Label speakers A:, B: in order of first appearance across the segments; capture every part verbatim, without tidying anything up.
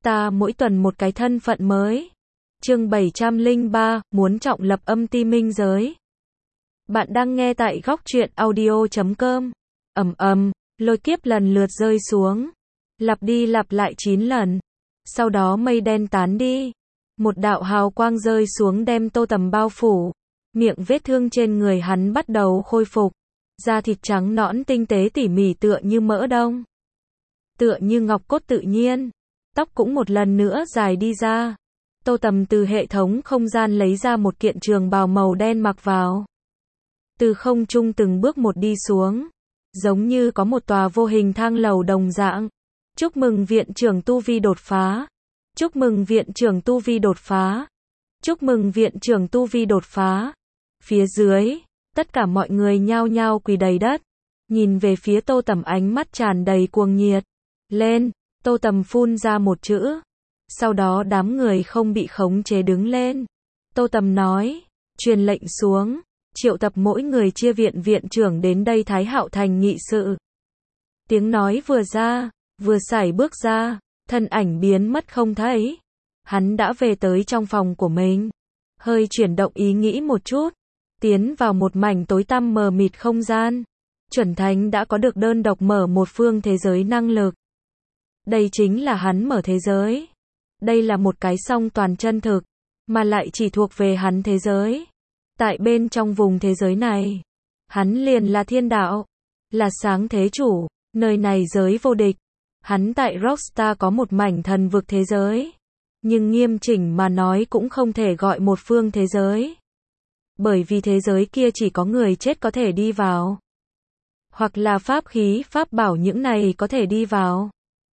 A: Rockstar mỗi tuần một cái thân phận mới. Chương bảy trăm lẻ ba, muốn trọng lập âm ti minh giới. Bạn đang nghe tại góc truyện audio chấm com. Ầm ầm, lôi kiếp lần lượt rơi xuống, lặp đi lặp lại chín lần. Sau đó mây đen tán đi, một đạo hào quang rơi xuống đem Tô Tầm bao phủ. Miệng vết thương trên người hắn bắt đầu khôi phục, da thịt trắng nõn tinh tế tỉ mỉ tựa như mỡ đông, tựa như ngọc cốt tự nhiên. Tóc cũng một lần nữa dài đi ra. Tô Tầm từ hệ thống không gian lấy ra một kiện trường bào màu đen mặc vào. Từ không trung từng bước một đi xuống, giống như có một tòa vô hình thang lầu đồng dạng. Chúc mừng viện trưởng tu vi đột phá. Chúc mừng viện trưởng tu vi đột phá. Chúc mừng viện trưởng tu vi đột phá. Phía dưới, tất cả mọi người nhao nhao quỳ đầy đất, nhìn về phía Tô Tầm ánh mắt tràn đầy cuồng nhiệt. Lên, Tô Tầm phun ra một chữ. Sau đó đám người không bị khống chế đứng lên. Tô Tầm nói, truyền lệnh xuống, triệu tập mỗi người chia viện viện trưởng đến đây Thái Hạo Thành nghị sự. Tiếng nói vừa ra, vừa sải bước ra, thân ảnh biến mất không thấy. Hắn đã về tới trong phòng của mình, hơi chuyển động ý nghĩ một chút, tiến vào một mảnh tối tăm mờ mịt không gian. Chuẩn Thánh đã có được đơn độc mở một phương thế giới năng lực. Đây chính là hắn mở thế giới. Đây là một cái song toàn chân thực, mà lại chỉ thuộc về hắn thế giới. Tại bên trong vùng thế giới này, hắn liền là thiên đạo, là sáng thế chủ, nơi này giới vô địch. Hắn tại Rockstar có một mảnh thần vực thế giới, nhưng nghiêm chỉnh mà nói cũng không thể gọi một phương thế giới. Bởi vì thế giới kia chỉ có người chết có thể đi vào, hoặc là pháp khí, pháp bảo những này có thể đi vào.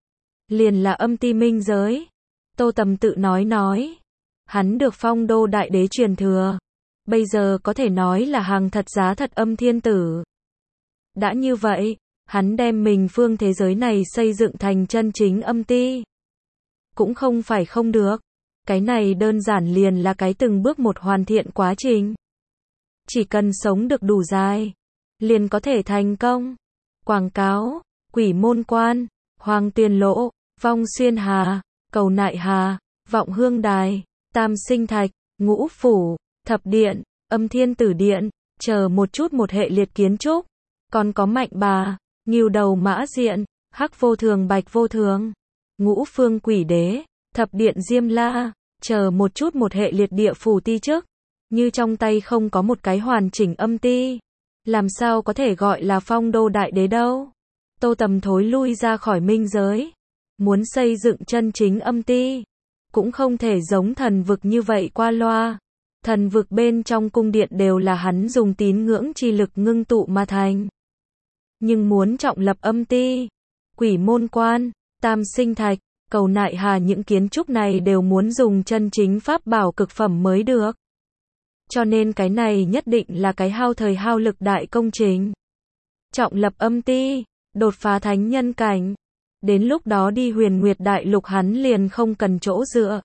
A: Liền là âm ti minh giới. Tô Tầm tự nói nói, hắn được phong đô đại đế truyền thừa, bây giờ có thể nói là hàng thật giá thật âm thiên tử. Đã như vậy, hắn đem mình phương thế giới này xây dựng thành chân chính âm ti, cũng không phải không được. Cái này đơn giản liền là cái từng bước một hoàn thiện quá trình. Chỉ cần sống được đủ dài, liền có thể thành công. Quảng cáo, Quỷ Môn Quan, Hoàng Tuyền Lỗ, Vong Xuyên Hà, Cầu Nại Hà, Vọng Hương Đài, Tam Sinh Thạch, Ngũ Phủ, Thập Điện, Âm Thiên Tử Điện, chờ một chút một hệ liệt kiến trúc. Còn có Mạnh Bà, Ngưu Đầu Mã Diện, Hắc Vô Thường Bạch Vô Thường, Ngũ Phương Quỷ Đế, Thập Điện Diêm La, chờ một chút một hệ liệt địa phủ ti chức. Như trong tay không có một cái hoàn chỉnh âm ti, làm sao có thể gọi là phong đô đại đế đâu. Tô Tầm thối lui ra khỏi minh giới, muốn xây dựng chân chính âm ti, cũng không thể giống thần vực như vậy qua loa. Thần vực bên trong cung điện đều là hắn dùng tín ngưỡng chi lực ngưng tụ mà thành. Nhưng muốn trọng lập âm ti, Quỷ Môn Quan, Tam Sinh Thạch, Cầu Nại Hà những kiến trúc này đều muốn dùng chân chính pháp bảo cực phẩm mới được. Cho nên cái này nhất định là cái hao thời hao lực đại công trình. Trọng lập âm ti, đột phá thánh nhân cảnh. Đến lúc đó đi Huyền Nguyệt Đại Lục hắn liền không cần chỗ dựa.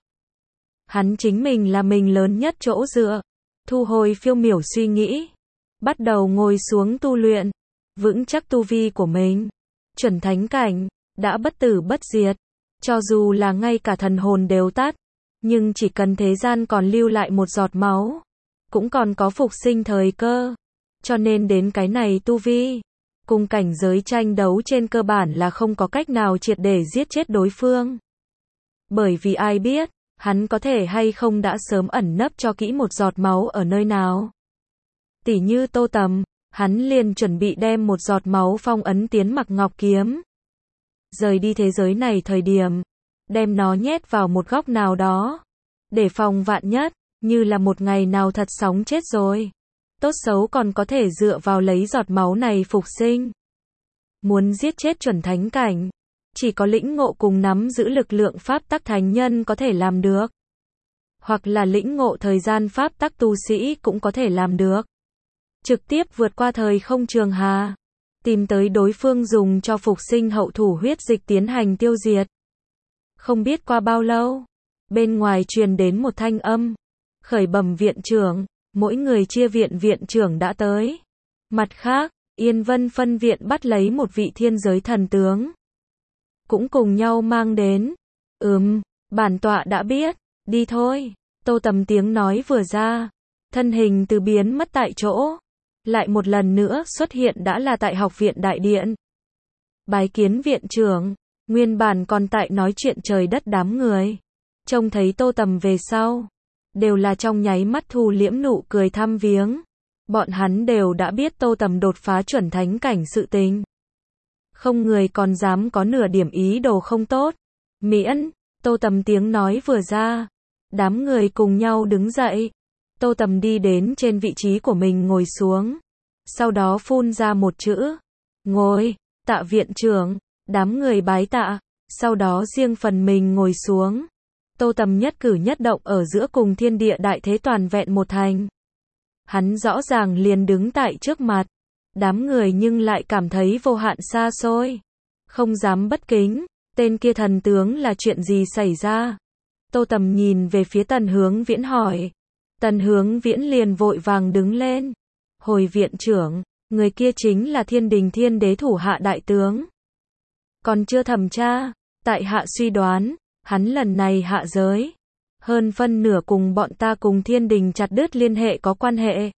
A: Hắn chính mình là mình lớn nhất chỗ dựa. Thu hồi phiêu miểu suy nghĩ, bắt đầu ngồi xuống tu luyện, vững chắc tu vi của mình. Chuẩn thánh cảnh, đã bất tử bất diệt. Cho dù là ngay cả thần hồn đều tắt, nhưng chỉ cần thế gian còn lưu lại một giọt máu, cũng còn có phục sinh thời cơ. Cho nên đến cái này tu vi, cùng cảnh giới tranh đấu trên cơ bản là không có cách nào triệt để giết chết đối phương. Bởi vì ai biết, hắn có thể hay không đã sớm ẩn nấp cho kỹ một giọt máu ở nơi nào. Tỉ như Tô Tầm, hắn liền chuẩn bị đem một giọt máu phong ấn tiến Mặc Ngọc Kiếm. Rời đi thế giới này thời điểm, đem nó nhét vào một góc nào đó, để phòng vạn nhất, như là một ngày nào thật sống chết rồi, tốt xấu còn có thể dựa vào lấy giọt máu này phục sinh. Muốn giết chết chuẩn thánh cảnh, chỉ có lĩnh ngộ cùng nắm giữ lực lượng pháp tắc thánh nhân có thể làm được. Hoặc là lĩnh ngộ thời gian pháp tắc tu sĩ cũng có thể làm được. Trực tiếp vượt qua thời không trường hà, tìm tới đối phương dùng cho phục sinh hậu thủ huyết dịch tiến hành tiêu diệt. Không biết qua bao lâu, bên ngoài truyền đến một thanh âm. Khởi bẩm viện trưởng, mỗi người chia viện viện trưởng đã tới. Mặt khác, Yên Vân phân viện bắt lấy một vị thiên giới thần tướng, cũng cùng nhau mang đến. Ừm, Bản tọa đã biết, đi thôi. Tô Tầm tiếng nói vừa ra, thân hình từ biến mất tại chỗ, lại một lần nữa xuất hiện đã là tại học viện đại điện. Bái kiến viện trưởng, nguyên bản còn tại nói chuyện trời đất đám người. Trông thấy Tô Tầm về sau, đều là trong nháy mắt thu liễm nụ cười thăm viếng. Bọn hắn đều đã biết Tô Tầm đột phá chuẩn thánh cảnh sự tình. Không người còn dám có nửa điểm ý đồ không tốt. Miễn, Tô Tầm tiếng nói vừa ra, đám người cùng nhau đứng dậy. Tô Tầm đi đến trên vị trí của mình ngồi xuống. Sau đó phun ra một chữ. Ngồi, tạ viện trưởng, đám người bái tạ. Sau đó riêng phần mình ngồi xuống. Tô Tầm nhất cử nhất động ở giữa cùng thiên địa đại thế toàn vẹn một thành. Hắn rõ ràng liền đứng tại trước mặt. Đám người nhưng lại cảm thấy vô hạn xa xôi. Không dám bất kính. Tên kia thần tướng là chuyện gì xảy ra? Tô Tầm nhìn về phía Tần Hướng Viễn hỏi. Tần Hướng Viễn liền vội vàng đứng lên. Hồi viện trưởng, người kia chính là Thiên Đình Thiên Đế thủ hạ đại tướng. Còn chưa thẩm tra, tại hạ suy đoán, hắn lần này hạ giới. Hơn phân nửa cùng bọn ta cùng Thiên Đình chặt đứt liên hệ có quan hệ.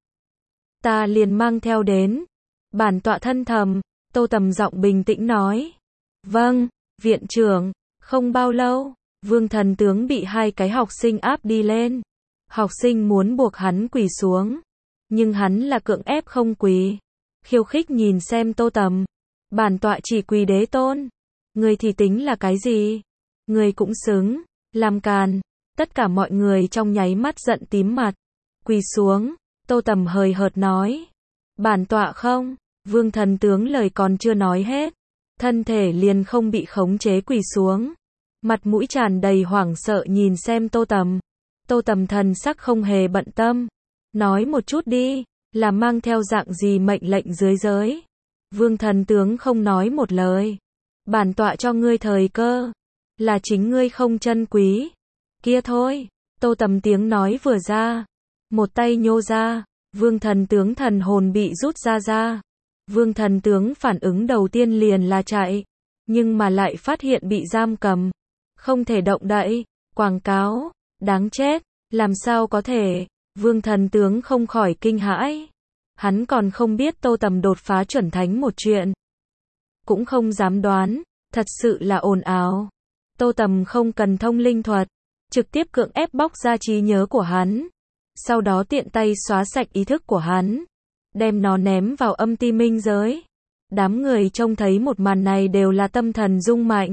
A: Ta liền mang theo đến. Bản tọa thân thầm, Tô Tầm giọng bình tĩnh nói. Vâng, viện trưởng, không bao lâu, Vương Thần tướng bị hai cái học sinh áp đi lên. Học sinh muốn buộc hắn quỳ xuống, nhưng hắn là cưỡng ép không quỳ. Khiêu khích nhìn xem Tô Tầm. Bản tọa chỉ quỳ đế tôn. Người thì tính là cái gì? Người cũng xứng, làm càn. Tất cả mọi người trong nháy mắt giận tím mặt. Quỳ xuống, Tô Tầm hời hợt nói. Bản tọa không, Vương Thần tướng lời còn chưa nói hết. Thân thể liền không bị khống chế quỳ xuống. Mặt mũi tràn đầy hoảng sợ nhìn xem Tô Tầm. Tô Tầm thần sắc không hề bận tâm. Nói một chút đi, là mang theo dạng gì mệnh lệnh dưới giới. Vương Thần tướng không nói một lời. Bản tọa cho ngươi thời cơ. Là chính ngươi không trân quý. Kia thôi, Tô Tầm tiếng nói vừa ra. Một tay nhô ra, Vương Thần tướng thần hồn bị rút ra ra. Vương Thần tướng phản ứng đầu tiên liền là chạy. Nhưng mà lại phát hiện bị giam cầm. Không thể động đậy. Quảng cáo, đáng chết, làm sao có thể. Vương Thần tướng không khỏi kinh hãi. Hắn còn không biết Tô Tầm đột phá chuẩn thánh một chuyện. Cũng không dám đoán, thật sự là ồn ào. Tô Tầm không cần thông linh thuật, trực tiếp cưỡng ép bóc ra trí nhớ của hắn. Sau đó tiện tay xóa sạch ý thức của hắn, đem nó ném vào âm ti minh giới. Đám người trông thấy một màn này đều là tâm thần rung mạnh.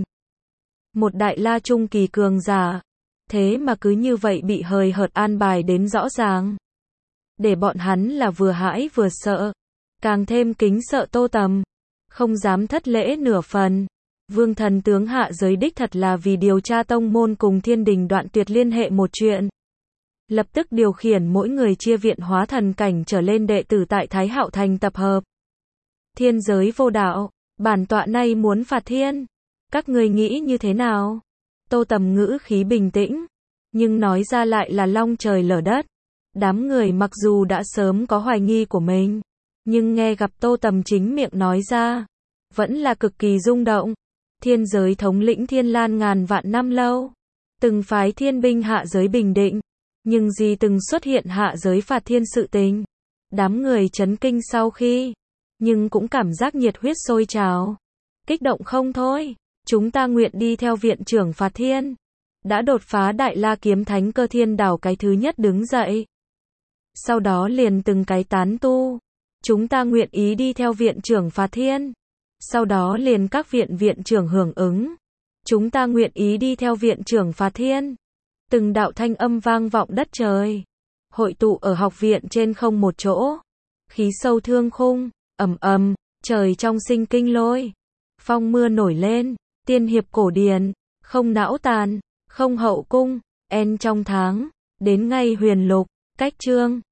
A: Một đại la trung kỳ cường giả, thế mà cứ như vậy bị hời hợt an bài đến rõ ràng. Để bọn hắn là vừa hãi vừa sợ, càng thêm kính sợ Tô Tầm, không dám thất lễ nửa phần. Vương Thần tướng hạ giới đích thật là vì điều tra tông môn cùng Thiên Đình đoạn tuyệt liên hệ một chuyện. Lập tức điều khiển mỗi người chia viện hóa thần cảnh trở lên đệ tử tại Thái Hạo Thành tập hợp. Thiên giới vô đạo, bản tọa nay muốn phạt thiên. Các người nghĩ như thế nào? Tô Tầm ngữ khí bình tĩnh, nhưng nói ra lại là long trời lở đất. Đám người mặc dù đã sớm có hoài nghi của mình, nhưng nghe gặp Tô Tầm chính miệng nói ra, vẫn là cực kỳ rung động. Thiên giới thống lĩnh Thiên Lan ngàn vạn năm lâu, từng phái thiên binh hạ giới bình định, nhưng gì từng xuất hiện hạ giới phạt thiên sự tình. Đám người chấn kinh sau khi, nhưng cũng cảm giác nhiệt huyết sôi trào, kích động không thôi. Chúng ta nguyện đi theo viện trưởng phạt thiên. Đã đột phá đại la kiếm thánh Cơ Thiên Đảo cái thứ nhất đứng dậy. Sau đó liền từng cái tán tu. Chúng ta nguyện ý đi theo viện trưởng phạt thiên. Sau đó liền các viện viện trưởng hưởng ứng. Chúng ta nguyện ý đi theo viện trưởng phạt thiên. Từng đạo thanh âm vang vọng đất trời. Hội tụ ở học viện trên không một chỗ. Khí sâu thương khung, ầm ầm, trời trong sinh kinh lôi. Phong mưa nổi lên, tiên hiệp cổ điển, không não tàn, không hậu cung, en trong tháng, đến ngay huyền lục, cách chương.